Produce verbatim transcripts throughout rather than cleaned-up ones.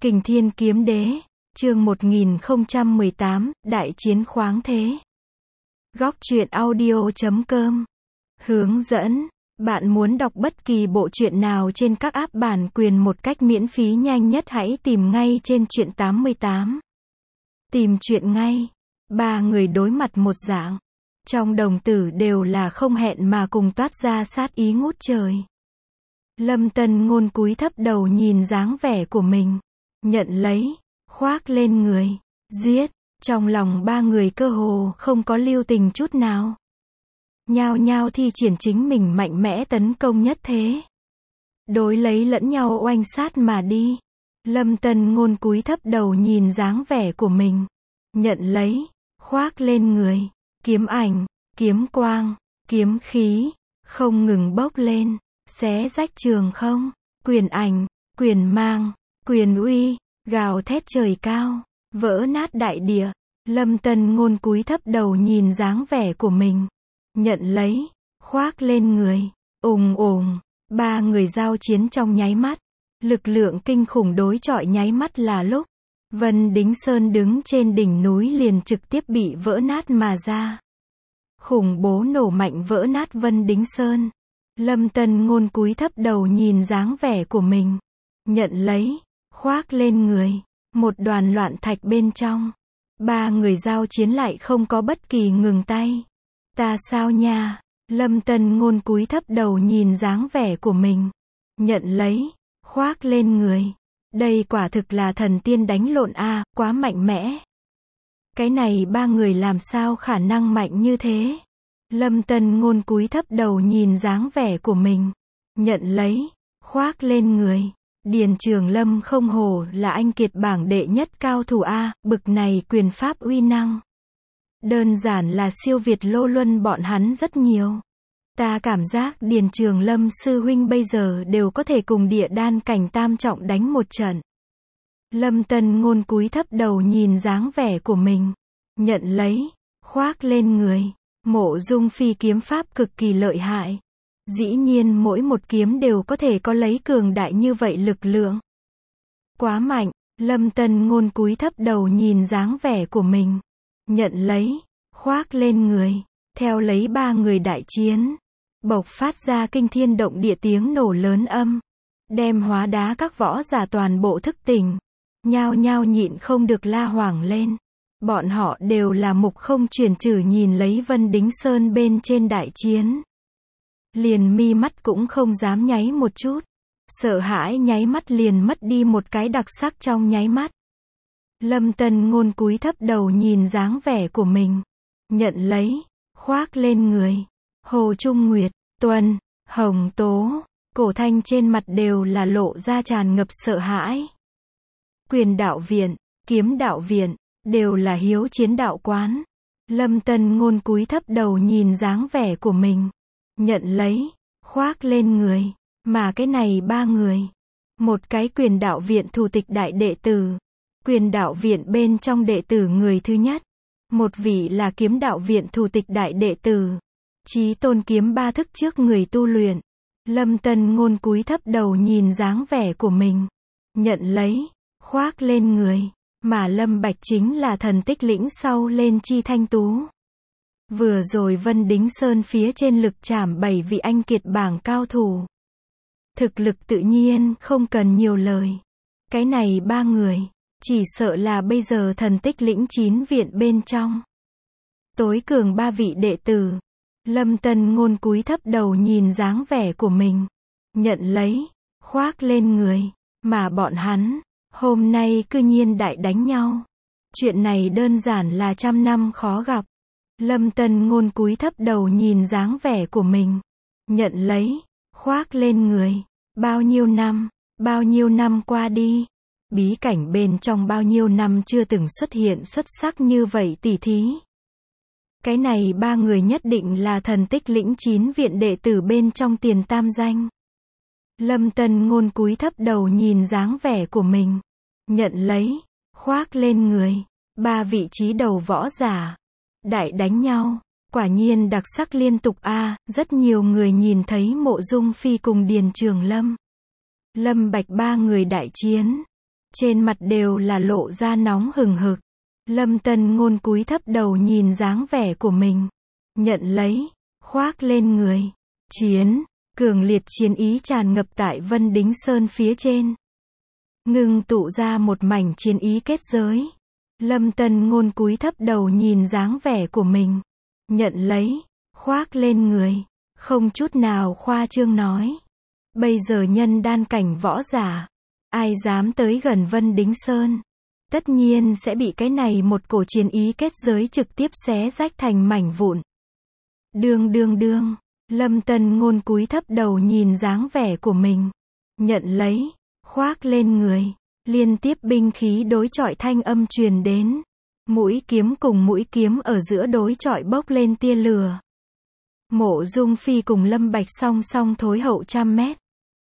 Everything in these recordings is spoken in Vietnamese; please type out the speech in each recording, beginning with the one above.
Kình Thiên Kiếm Đế, chương một nghìn không trăm mười tám, Đại chiến khoáng thế. Góc truyện audio chấm com. Hướng dẫn, bạn muốn đọc bất kỳ bộ truyện nào trên các app bản quyền một cách miễn phí nhanh nhất hãy tìm ngay trên truyện tám mươi tám. Tìm truyện ngay. Ba người đối mặt một dạng. Trong đồng tử đều là không hẹn mà cùng toát ra sát ý ngút trời. Lâm Tân Ngôn cúi thấp đầu nhìn dáng vẻ của mình. Nhận lấy, khoác lên người, giết, trong lòng ba người cơ hồ không có lưu tình chút nào. Nhao nhao thi triển chính mình mạnh mẽ tấn công nhất thế. Đối lấy lẫn nhau oanh sát mà đi. Lâm Tân Ngôn cúi thấp đầu nhìn dáng vẻ của mình. Nhận lấy, khoác lên người, kiếm ảnh, kiếm quang, kiếm khí, không ngừng bốc lên, xé rách trường không, quyền ảnh, quyền mang, quyền uy, gào thét trời cao, vỡ nát đại địa. Lâm Tân Ngôn cúi thấp đầu nhìn dáng vẻ của mình. Nhận lấy, khoác lên người, ùng ùng, ba người giao chiến trong nháy mắt. Lực lượng kinh khủng đối chọi nháy mắt là lúc. Vân Đính Sơn đứng trên đỉnh núi liền trực tiếp bị vỡ nát mà ra. Khủng bố nổ mạnh vỡ nát Vân Đính Sơn. Lâm Tân Ngôn cúi thấp đầu nhìn dáng vẻ của mình. Nhận lấy, khoác lên người, một đoàn loạn thạch bên trong. Ba người giao chiến lại không có bất kỳ ngừng tay. Ta sao nha? Lâm Tân Ngôn cúi thấp đầu nhìn dáng vẻ của mình. Nhận lấy, khoác lên người. Đây quả thực là thần tiên đánh lộn a, à, quá mạnh mẽ. Cái này ba người làm sao khả năng mạnh như thế? Lâm Tân Ngôn cúi thấp đầu nhìn dáng vẻ của mình. Nhận lấy, khoác lên người. Điền Trường Lâm không hổ là anh kiệt bảng đệ nhất cao thủ a, bực này quyền pháp uy năng. Đơn giản là siêu việt Lô Luân bọn hắn rất nhiều. Ta cảm giác Điền Trường Lâm sư huynh bây giờ đều có thể cùng địa đan cảnh tam trọng đánh một trận. Lâm Tân Ngôn cúi thấp đầu nhìn dáng vẻ của mình. Nhận lấy, khoác lên người. Mộ Dung Phi kiếm pháp cực kỳ lợi hại. Dĩ nhiên mỗi một kiếm đều có thể có lấy cường đại như vậy lực lượng. Quá mạnh, Lâm Tân Ngôn cúi thấp đầu nhìn dáng vẻ của mình. Nhận lấy, khoác lên người. Theo lấy ba người đại chiến. Bộc phát ra kinh thiên động địa tiếng nổ lớn âm. Đem hóa đá các võ giả toàn bộ thức tỉnh. Nhao nhao nhịn không được la hoảng lên. Bọn họ đều là mục không chuyển trừ nhìn lấy Vân Đính Sơn bên trên đại chiến. Liền mi mắt cũng không dám nháy một chút. Sợ hãi nháy mắt liền mất đi một cái đặc sắc trong nháy mắt. Lâm Tân Ngôn cúi thấp đầu nhìn dáng vẻ của mình. Nhận lấy, khoác lên người. Hồ Trung Nguyệt, Tuần, Hồng Tố, Cổ Thanh trên mặt đều là lộ ra tràn ngập sợ hãi. Quyền đạo viện, kiếm đạo viện, đều là hiếu chiến đạo quán. Lâm Tân Ngôn cúi thấp đầu nhìn dáng vẻ của mình. Nhận lấy, khoác lên người. Mà cái này ba người. Một cái quyền đạo viện thủ tịch đại đệ tử. Quyền đạo viện bên trong đệ tử người thứ nhất. Một vị là kiếm đạo viện thủ tịch đại đệ tử. Chí tôn kiếm ba thức trước người tu luyện. Lâm Tân Ngôn cúi thấp đầu nhìn dáng vẻ của mình. Nhận lấy, khoác lên người. Mà Lâm Bạch chính là thần tích lĩnh sau lên chi thanh tú. Vừa rồi Vân Đính Sơn phía trên lực trảm bảy vị anh kiệt bảng cao thủ. Thực lực tự nhiên không cần nhiều lời. Cái này ba người, chỉ sợ là bây giờ thần tích lĩnh chín viện bên trong. Tối cường ba vị đệ tử. Lâm Tân Ngôn cúi thấp đầu nhìn dáng vẻ của mình. Nhận lấy, khoác lên người. Mà bọn hắn, hôm nay cư nhiên đại đánh nhau. Chuyện này đơn giản là trăm năm khó gặp. Lâm Tân Ngôn cúi thấp đầu nhìn dáng vẻ của mình. Nhận lấy, khoác lên người. Bao nhiêu năm, bao nhiêu năm qua đi. Bí cảnh bên trong bao nhiêu năm chưa từng xuất hiện xuất sắc như vậy tỉ thí. Cái này ba người nhất định là thần tích lĩnh chín viện đệ tử bên trong tiền tam danh. Lâm Tân Ngôn cúi thấp đầu nhìn dáng vẻ của mình. Nhận lấy, khoác lên người. Ba vị trí đầu võ giả. Đại đánh nhau. Quả nhiên đặc sắc liên tục a, à, rất nhiều người nhìn thấy Mộ Dung Phi cùng Điền Trường Lâm. Lâm Bạch ba người đại chiến. trên mặt đều là lộ ra nóng hừng hực. Lâm Tân Ngôn cúi thấp đầu nhìn dáng vẻ của mình, nhận lấy, khoác lên người. Chiến, cường liệt chiến ý tràn ngập tại Vân Đính Sơn phía trên, ngưng tụ ra một mảnh chiến ý kết giới. Lâm Tân Ngôn cúi thấp đầu nhìn dáng vẻ của mình, nhận lấy, khoác lên người, không chút nào khoa trương nói. Bây giờ nhân đan cảnh võ giả, ai dám tới gần Vân Đính Sơn, tất nhiên sẽ bị cái này một cổ chiến ý kết giới trực tiếp xé rách thành mảnh vụn. Đương đương đương, Lâm Tân Ngôn cúi thấp đầu nhìn dáng vẻ của mình, nhận lấy, khoác lên người, liên tiếp binh khí đối chọi thanh âm truyền đến. Mũi kiếm cùng mũi kiếm ở giữa đối chọi bốc lên tia lửa. Mộ Dung Phi cùng Lâm Bạch song song thối hậu trăm mét.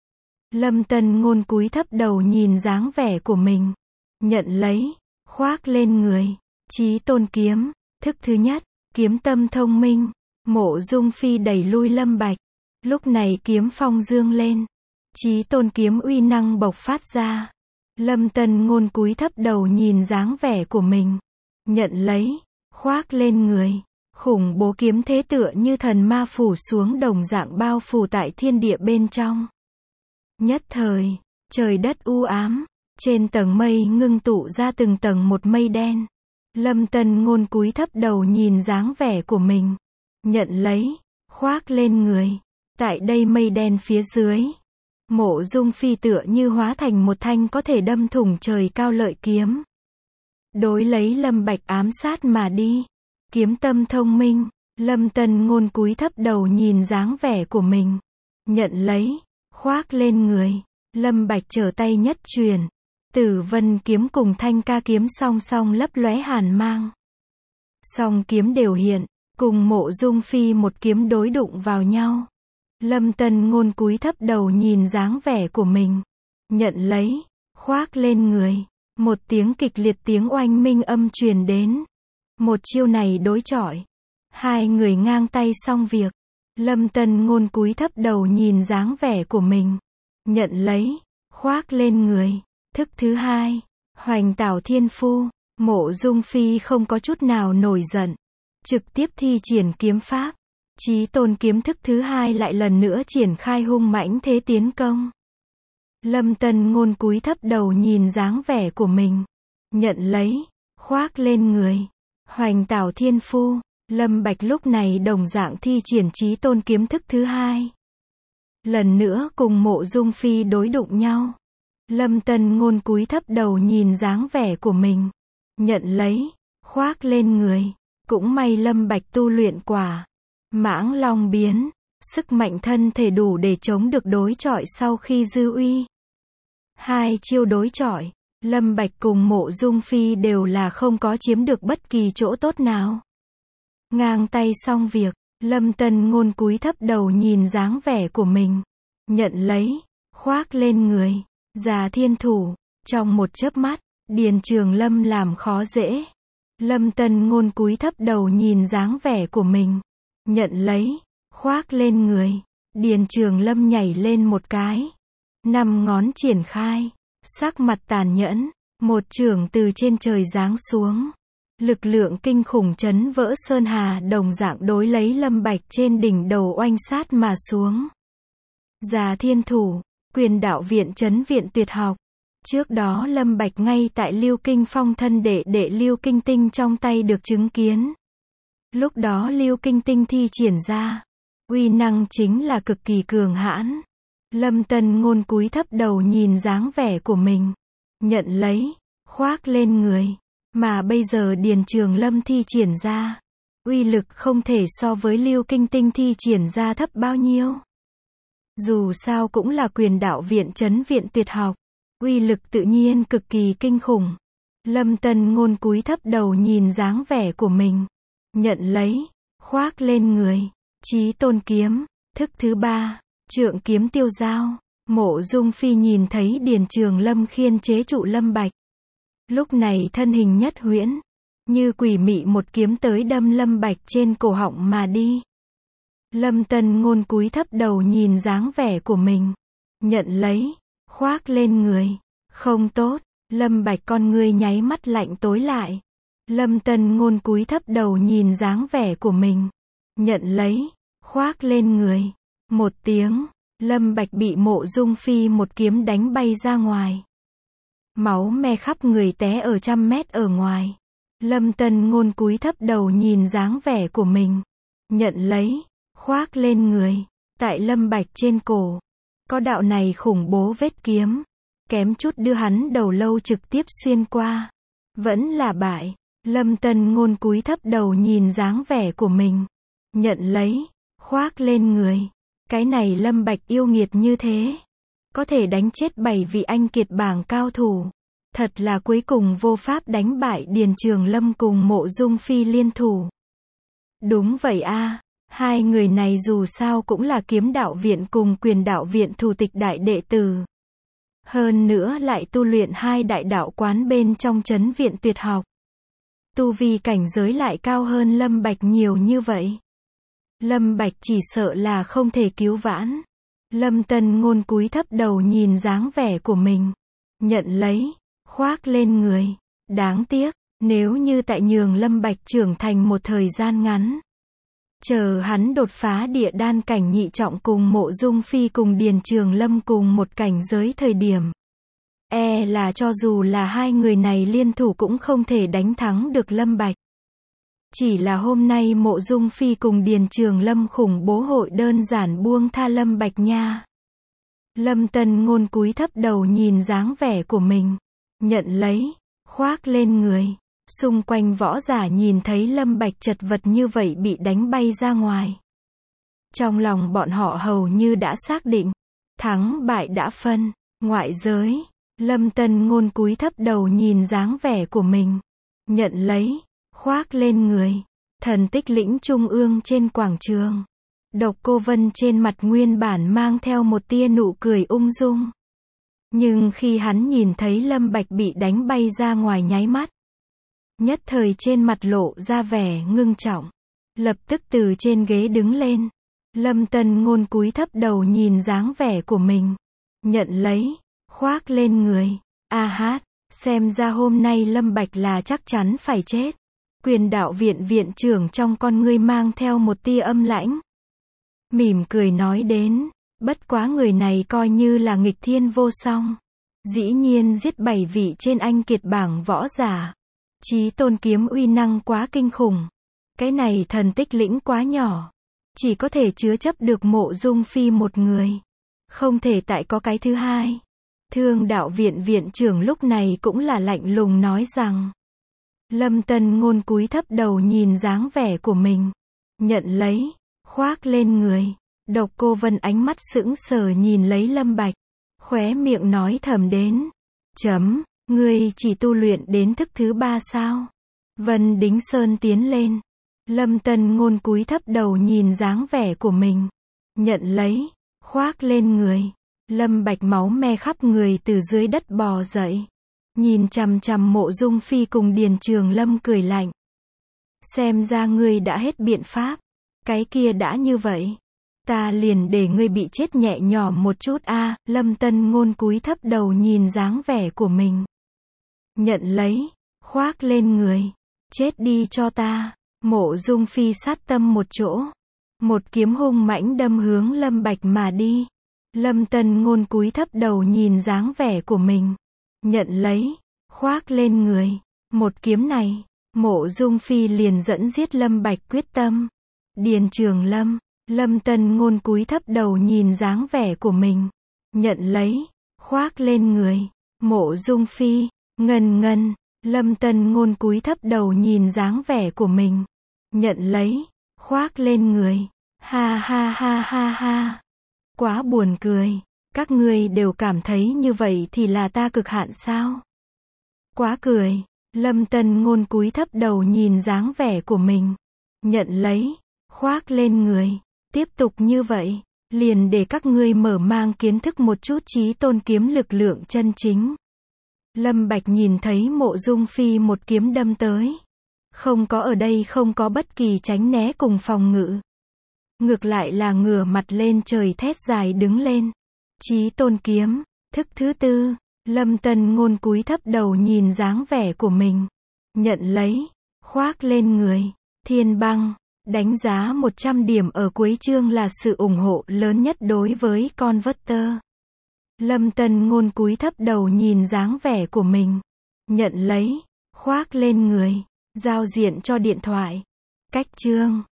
Lâm Tân Ngôn cúi thấp đầu nhìn dáng vẻ của mình, nhận lấy, khoác lên người. Chí Tôn kiếm, thức thứ nhất, kiếm tâm thông minh. Mộ Dung Phi đẩy lui Lâm Bạch. Lúc này kiếm phong dương lên, Chí Tôn kiếm uy năng bộc phát ra. Lâm Tân Ngôn cúi thấp đầu nhìn dáng vẻ của mình, nhận lấy, khoác lên người. Khủng bố kiếm thế tựa như thần ma phủ xuống đồng dạng bao phủ tại thiên địa bên trong. Nhất thời, trời đất u ám, trên tầng mây ngưng tụ ra từng tầng một mây đen. Lâm Tân Ngôn cúi thấp đầu nhìn dáng vẻ của mình, nhận lấy, khoác lên người. Tại đây mây đen phía dưới, Mộ Dung Phi tựa như hóa thành một thanh có thể đâm thủng trời cao lợi kiếm, đối lấy Lâm Bạch ám sát mà đi. Kiếm tâm thông minh, Lâm Tân Ngôn cúi thấp đầu nhìn dáng vẻ của mình, nhận lấy, khoác lên người. Lâm Bạch trở tay nhất truyền, Tử Vân kiếm cùng Thanh Ca kiếm song song lấp lóe hàn mang. Song kiếm đều hiện, cùng Mộ Dung Phi một kiếm đối đụng vào nhau. Lâm Tân Ngôn cúi thấp đầu nhìn dáng vẻ của mình, nhận lấy, khoác lên người. Một tiếng kịch liệt tiếng oanh minh âm truyền đến. Một chiêu này đối chọi, hai người ngang tay xong việc. Lâm Tân Ngôn cúi thấp đầu nhìn dáng vẻ của mình, nhận lấy, khoác lên người. Thức thứ hai, Hoành Tảo Thiên Phu. Mộ Dung Phi không có chút nào nổi giận, trực tiếp thi triển kiếm pháp. Chí Tôn kiếm thức thứ hai lại lần nữa triển khai hung mãnh thế tiến công. Lâm Tân Ngôn cúi thấp đầu nhìn dáng vẻ của mình, nhận lấy, khoác lên người. Hoành Tảo Thiên Phu. Lâm Bạch lúc này đồng dạng thi triển Chí Tôn kiếm thức thứ hai, lần nữa cùng Mộ Dung Phi đối đụng nhau. Lâm Tân Ngôn cúi thấp đầu nhìn dáng vẻ của mình, nhận lấy, khoác lên người. Cũng may Lâm Bạch tu luyện quả Mãng Long biến, sức mạnh thân thể đủ để chống được đối chọi sau khi dư uy. Hai chiêu đối chọi, Lâm Bạch cùng Mộ Dung Phi đều là không có chiếm được bất kỳ chỗ tốt nào. Ngang tay xong việc, Lâm Tân Ngôn cúi thấp đầu nhìn dáng vẻ của mình, nhận lấy, khoác lên người. Già Thiên Thủ. Trong một chớp mắt, Điền Trường Lâm làm khó dễ. Lâm Tân Ngôn cúi thấp đầu nhìn dáng vẻ của mình, nhận lấy, khoác lên người. Điền Trường Lâm nhảy lên một cái, năm ngón triển khai, sắc mặt tàn nhẫn, một chưởng từ trên trời giáng xuống. Lực lượng kinh khủng chấn vỡ sơn hà đồng dạng đối lấy Lâm Bạch trên đỉnh đầu oanh sát mà xuống. Già Thiên Thủ, Quyền Đạo Viện Trấn Viện Tuyệt Học. Trước đó Lâm Bạch ngay tại Lưu Kinh Phong thân đệ đệ Lưu Kinh Tinh trong tay được chứng kiến. Lúc đó Lưu Kinh Tinh thi triển ra, uy năng chính là cực kỳ cường hãn. Lâm Tân Ngôn cúi thấp đầu nhìn dáng vẻ của mình, nhận lấy, khoác lên người. Mà bây giờ Điền Trường Lâm thi triển ra, uy lực không thể so với Lưu Kinh Tinh thi triển ra thấp bao nhiêu. Dù sao cũng là Quyền Đạo Viện Trấn Viện Tuyệt Học, uy lực tự nhiên cực kỳ kinh khủng. Lâm Tân Ngôn cúi thấp đầu nhìn dáng vẻ của mình, nhận lấy, khoác lên người. Chí Tôn kiếm, thức thứ ba, Trượng kiếm tiêu dao. Mộ Dung Phi nhìn thấy Điền Trường Lâm khiên chế trụ Lâm Bạch, lúc này thân hình nhất huyễn, như quỷ mị một kiếm tới đâm Lâm Bạch trên cổ họng mà đi. Lâm Tân Ngôn cúi thấp đầu nhìn dáng vẻ của mình, nhận lấy, khoác lên người. Không tốt, Lâm Bạch con ngươi nháy mắt lạnh tối lại. Lâm Tân Ngôn cúi thấp đầu nhìn dáng vẻ của mình. Nhận lấy, khoác lên người. Một tiếng, Lâm Bạch bị Mộ Dung Phi một kiếm đánh bay ra ngoài. Máu me khắp người té ở trăm mét ở ngoài. Lâm Tân Ngôn cúi thấp đầu nhìn dáng vẻ của mình. Nhận lấy, khoác lên người. Tại Lâm Bạch trên cổ, có đạo này khủng bố vết kiếm. Kém chút đưa hắn đầu lâu trực tiếp xuyên qua. Vẫn là bại. Lâm Tân Ngôn cúi thấp đầu nhìn dáng vẻ của mình. Nhận lấy, khoác lên người. Cái này Lâm Bạch yêu nghiệt như thế. Có thể đánh chết bảy vị anh kiệt bảng cao thủ. Thật là cuối cùng vô pháp đánh bại Điền Trường Lâm cùng Mộ Dung Phi liên thủ. Đúng vậy a, hai người này dù sao cũng là Kiếm Đạo Viện cùng Quyền Đạo Viện thủ tịch đại đệ tử. Hơn nữa lại tu luyện hai đại đạo quán bên trong trấn viện tuyệt học. Tu vi cảnh giới lại cao hơn Lâm Bạch nhiều như vậy. Lâm Bạch chỉ sợ là không thể cứu vãn. Lâm Tân Ngôn cúi thấp đầu nhìn dáng vẻ của mình. Nhận lấy, khoác lên người. Đáng tiếc, nếu như tại nhường Lâm Bạch trưởng thành một thời gian ngắn. Chờ hắn đột phá địa đan cảnh nhị trọng cùng Mộ Dung Phi cùng Điền Trường Lâm cùng một cảnh giới thời điểm. E là cho dù là hai người này liên thủ cũng không thể đánh thắng được Lâm Bạch. Chỉ là hôm nay Mộ Dung Phi cùng Điền Trường Lâm khủng bố hội đơn giản buông tha Lâm Bạch nha. Lâm Tân Ngôn cúi thấp đầu nhìn dáng vẻ của mình. Nhận lấy, khoác lên người. Xung quanh võ giả nhìn thấy Lâm Bạch chật vật như vậy bị đánh bay ra ngoài. Trong lòng bọn họ hầu như đã xác định. Thắng bại đã phân. Ngoại giới, Lâm Tân Ngôn cúi thấp đầu nhìn dáng vẻ của mình. Nhận lấy, khoác lên người. Thần Tích Lĩnh trung ương trên quảng trường. Độc Cô Vân trên mặt nguyên bản mang theo một tia nụ cười ung dung. Nhưng khi hắn nhìn thấy Lâm Bạch bị đánh bay ra ngoài nháy mắt. Nhất thời trên mặt lộ ra vẻ ngưng trọng. Lập tức từ trên ghế đứng lên. Lâm Tân Ngôn cúi thấp đầu nhìn dáng vẻ của mình. Nhận lấy, khoác lên người. A hát, xem ra hôm nay Lâm Bạch là chắc chắn phải chết. Quyền Đạo Viện viện trưởng trong con ngươi mang theo một tia âm lãnh. Mỉm cười nói đến, bất quá người này coi như là nghịch thiên vô song. Dĩ nhiên giết bảy vị trên anh kiệt bảng võ giả. Chí tôn kiếm uy năng quá kinh khủng. Cái này Thần Tích Lĩnh quá nhỏ. Chỉ có thể chứa chấp được Mộ Dung Phi một người. Không thể tại có cái thứ hai. Thương Đạo Viện viện trưởng lúc này cũng là lạnh lùng nói rằng. Lâm Tân Ngôn cúi thấp đầu nhìn dáng vẻ của mình. Nhận lấy, khoác lên người. Độc Cô Vân ánh mắt sững sờ nhìn lấy Lâm Bạch. Khóe miệng nói thầm đến. Chấm, ngươi chỉ tu luyện đến thức thứ ba sao? Vân Đính Sơn tiến lên. Lâm Tân Ngôn cúi thấp đầu nhìn dáng vẻ của mình. Nhận lấy, khoác lên người. Lâm Bạch máu me khắp người từ dưới đất bò dậy. Nhìn chằm chằm Mộ Dung Phi cùng Điền Trường Lâm cười lạnh. Xem ra ngươi đã hết biện pháp. Cái kia đã như vậy. Ta liền để ngươi bị chết nhẹ nhõm một chút a. À, Lâm Tân Ngôn cúi thấp đầu nhìn dáng vẻ của mình. Nhận lấy, khoác lên người. Chết đi cho ta. Mộ Dung Phi sát tâm một chỗ. Một kiếm hung mãnh đâm hướng Lâm Bạch mà đi. Lâm Tân Ngôn cúi thấp đầu nhìn dáng vẻ của mình. Nhận lấy, khoác lên người. Một kiếm này, Mộ Dung Phi liền dẫn giết Lâm Bạch quyết tâm. Điền Trường Lâm, Lâm Tân Ngôn cúi thấp đầu nhìn dáng vẻ của mình. Nhận lấy, khoác lên người. Mộ Dung Phi, Ngân Ngân, Lâm Tân Ngôn cúi thấp đầu nhìn dáng vẻ của mình. Nhận lấy, khoác lên người. Ha ha ha ha ha. Quá buồn cười. Các ngươi đều cảm thấy như vậy thì là ta cực hạn sao? Quá cười. Lâm Tân Ngôn cúi thấp đầu nhìn dáng vẻ của mình. Nhận lấy, khoác lên người. Tiếp tục như vậy, liền để các ngươi mở mang kiến thức một chút chí tôn kiếm lực lượng chân chính. Lâm Bạch nhìn thấy Mộ Dung Phi một kiếm đâm tới. Không có ở đây không có bất kỳ tránh né cùng phòng ngự. Ngược lại là ngửa mặt lên trời thét dài đứng lên. Chí tôn kiếm, thức thứ tư. Lâm Tân Ngôn cúi thấp đầu nhìn dáng vẻ của mình. Nhận lấy. Khoác lên người. Thiên Băng. Đánh giá một trăm điểm ở cuối chương là sự ủng hộ lớn nhất đối với Converter. Lâm Tân Ngôn cúi thấp đầu nhìn dáng vẻ của mình. Nhận lấy. Khoác lên người. Giao diện cho điện thoại. Cách chương.